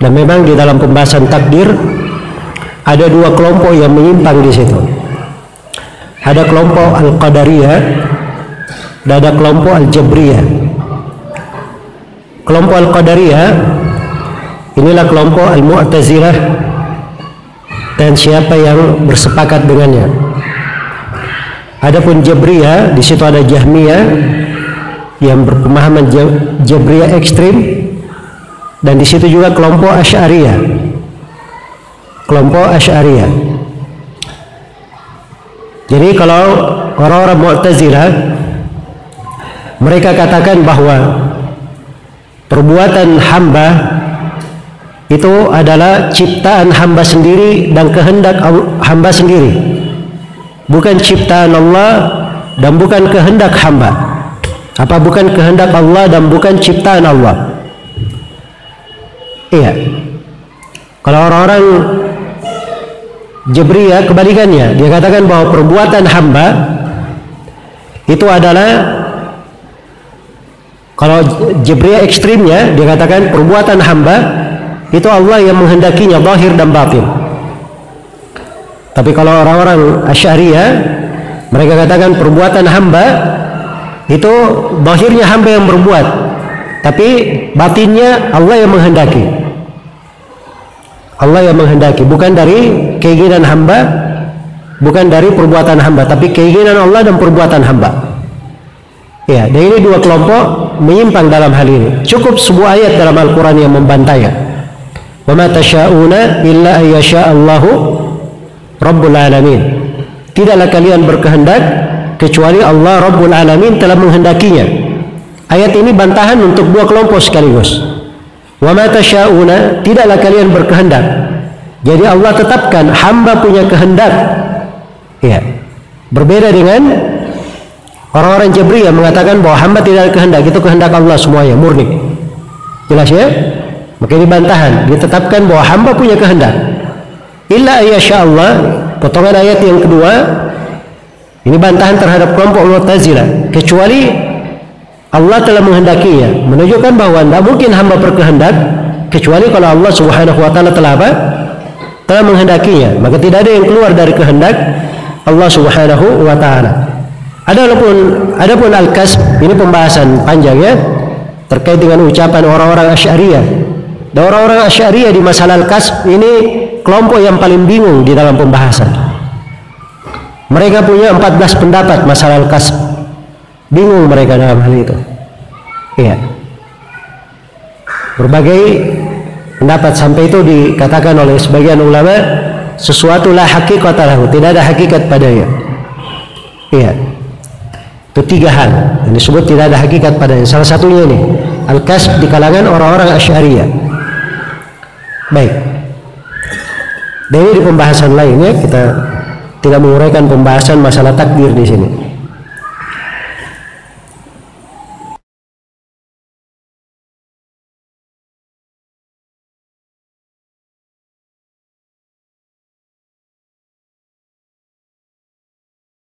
Dan memang di dalam pembahasan takdir ada dua kelompok yang menyimpang di situ. Ada kelompok Al-Qadariyah dan ada kelompok Al-Jabriyah. Kelompok Al-Qadariyah inilah kelompok Al-Mu'tazilah dan siapa yang bersepakat dengannya. Adapun Jabriyah, di situ ada Jahmiyah yang berpemahaman Jabriyah ekstrim, dan di situ juga kelompok Asy'ariyah. Kelompok Asy'ariyah. Jadi kalau orang-orang Mu'tazilah, mereka katakan bahwa perbuatan hamba itu adalah ciptaan hamba sendiri dan kehendak hamba sendiri, bukan ciptaan Allah dan bukan kehendak hamba. Bukan kehendak Allah dan bukan ciptaan Allah. Iya. Kalau orang-orang Jabriyah kebalikannya, dia katakan bahwa perbuatan hamba itu adalah, kalau Jabriyah ekstrimnya, dia katakan perbuatan hamba itu Allah yang menghendakinya, zahir dan batin. Tapi kalau orang-orang Asy'ariyah, mereka katakan perbuatan hamba itu zahirnya hamba yang berbuat, tapi batinnya Allah yang menghendaki. Allah yang menghendaki, bukan dari keinginan hamba, bukan dari perbuatan hamba, tapi keinginan Allah dan perbuatan hamba. Ya, dan ini dua kelompok menyimpang dalam hal ini. Cukup sebuah ayat dalam Al-Quran yang membantainya. Wa ma tasyauna illa ayyasha'allahu rabbul alamin. Tidaklah kalian berkehendak kecuali Allah Rabbul Alamin telah menghendakinya. Ayat ini bantahan untuk dua kelompok sekaligus. Wa ma tasyauna, tidaklah kalian berkehendak. Jadi Allah tetapkan hamba punya kehendak. Ya. Berbeda dengan orang-orang Jabriyah mengatakan bahwa hamba tidak ada kehendak, itu kehendak Allah semuanya, murni. Jelas ya? Maka ini bantahan, ditetapkan bahwa hamba punya kehendak. Illa ayyasha'allah, potongan ayat yang kedua, ini bantahan terhadap kelompok Mu'tazilah, kecuali Allah telah menghendakinya, menunjukkan bahwa tidak mungkin hamba berkehendak kecuali kalau Allah Subhanahu wa taala telah apa? Telah menghendakinya. Maka tidak ada yang keluar dari kehendak Allah Subhanahu wa taala. Adapun al-kasb, ini pembahasan panjang ya, terkait dengan ucapan orang-orang Asy'ariyah. Dan orang-orang Asy'ariyah di masalah al-kasb ini kelompok yang paling bingung di dalam pembahasan. Mereka punya 14 pendapat masalah al-kasb. Bingung mereka dalam hal itu. Iya. Berbagai pendapat, sampai itu dikatakan oleh sebagian ulama sesuatu la haqiqata lahu, tidak ada hakikat padanya. Iya. Itu tiga hal yang disebut tidak ada hakikat padanya. Salah satunya ini al-kasb di kalangan orang-orang Asy'ariyah. Baik. Dan ini di pembahasan lainnya kita tidak menguraikan pembahasan masalah takdir di sini.